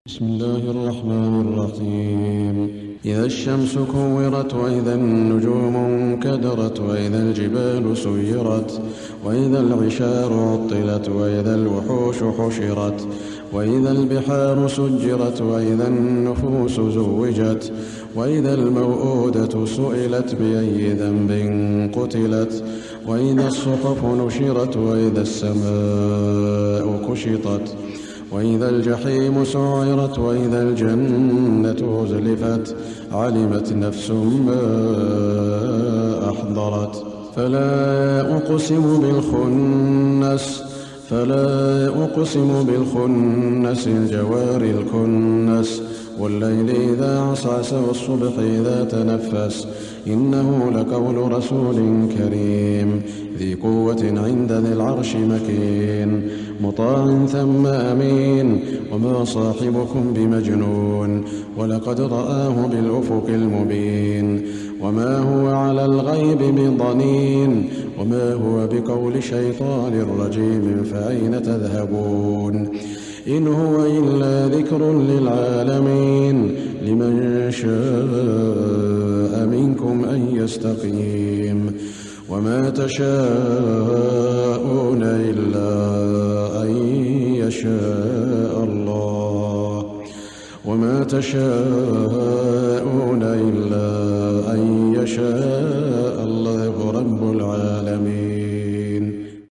بسم الله الرحمن الرحيم. إذا الشمس كورت وإذا النجوم انكدرت وإذا الجبال سيرت وإذا العشار عطلت وإذا الوحوش حشرت وإذا البحار سجرت وإذا النفوس زوجت وإذا الموءودة سئلت بأي ذنب قتلت وإذا الصحف نشرت وإذا السماء كشطت وإذا الجحيم سعرت وإذا الجنة أزلفت علمت نفس ما أحضرت. فلا أقسم بالخنس الجوار الكنس والليل إذا عسعس والصبح إذا تنفس إنه لقول رسول كريم ذي قوة عند ذي العرش مكين مطاع ثم أمين وما صاحبكم بمجنون ولقد رآه بالأفق المبين وما هو على الغيب بضنين وما هو بقول شيطان رجيم فأين تذهبون إن هو إلا ذكر للعالمين لمن شاء منكم أن يستقيم وما تشاءون إلا أن يشاء الله وما تشاءون إلا أن يشاء الله رب العالمين.